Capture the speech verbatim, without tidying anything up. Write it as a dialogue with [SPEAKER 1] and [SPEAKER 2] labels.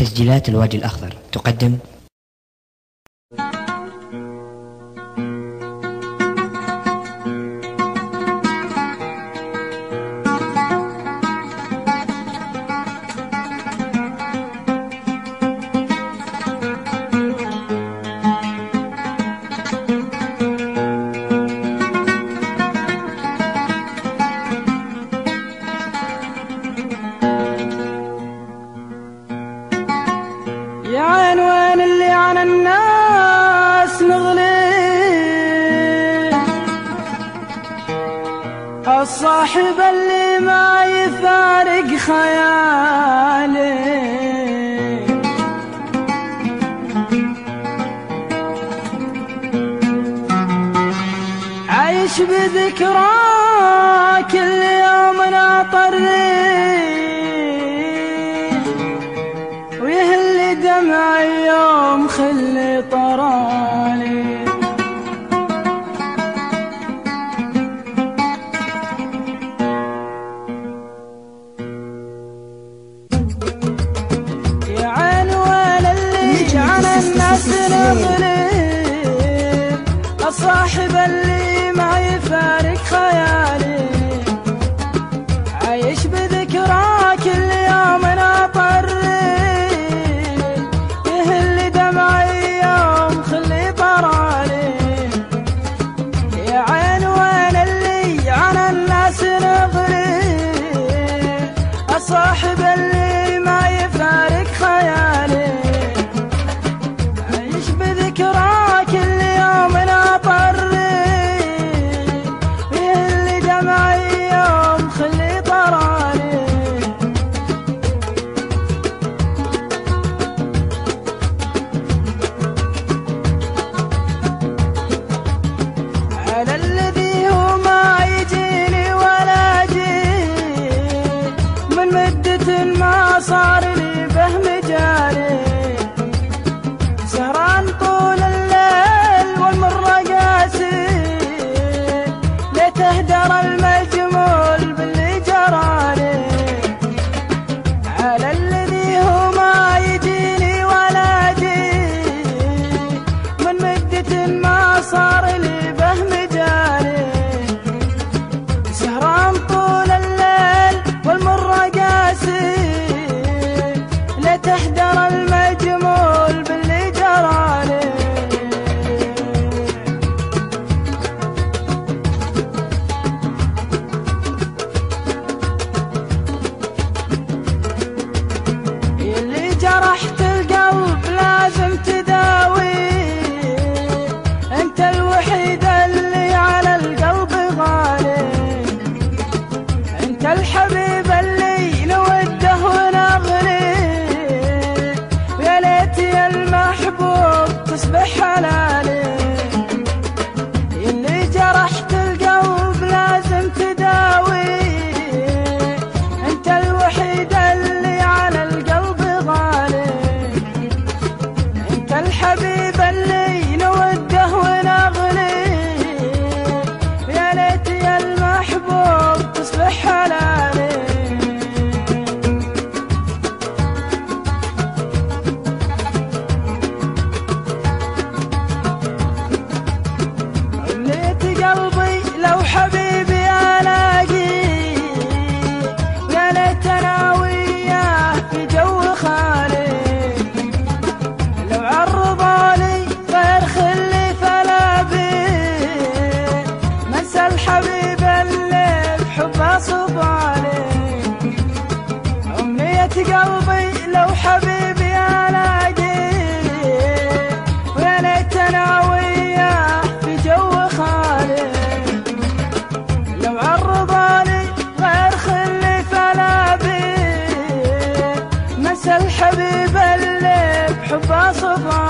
[SPEAKER 1] تسجيلات الوادي الأخضر تقدم
[SPEAKER 2] يا عين وين اللي عن الناس نغلي، الصاحب اللي ما يفارق خيالي، عايش بذكراك كل يوم ناطري، ويهل دمعي يوم خلي طرالي. يا عين وين اللي عن الناس نغلي، الصاحب اللي ما يفارق خيالي، عايش بذكراك كل يوم ناطري، الصاحب اللي ما يفارق خيالي، عيش بذكراك كل يوم ناطري، يهل دمعي يوم خلي طرالي. على الذي هو ما يجيني ولا جيت من مدة ما صار لي فهم جاري، سهران طول الليل والمر قاسي، لتهدر المجمول باللي جرالي. على الذي هو ما يجيني ولا جيت من مدة ما صار لي فهم جاري، سهران طول الليل والمر قاسي، لتهدر المجمول باللي جرالي. اللي جرحت القلب لازم تداوي، انت الوحيد اللي على القلب غالي، انت الحبيب اللي نوده ونغلي، يا ليتي المحبوب تصبح حلالي. اللي جرحت القلب لازم تداوي، انت الوحيد اللي على القلب غالي، انت الحبيب اللي نوده ونغلي، يا ليتي المحبوب تصبح حلالي. أمنيت قلبي لو حبيبي ألاقي، يا ليت أنا وياه في جو خالي، لو عرضالي غير خلي فلا بي، منسى الحبيب اللي بحبه صبالي. أمنية قلبي لو حبيبي ألاقي، ويا ليت أنا وياه في جو خالي، لو عرضالي غير خلي فلا بي، منسى الحبيب اللي بحبه صبالي.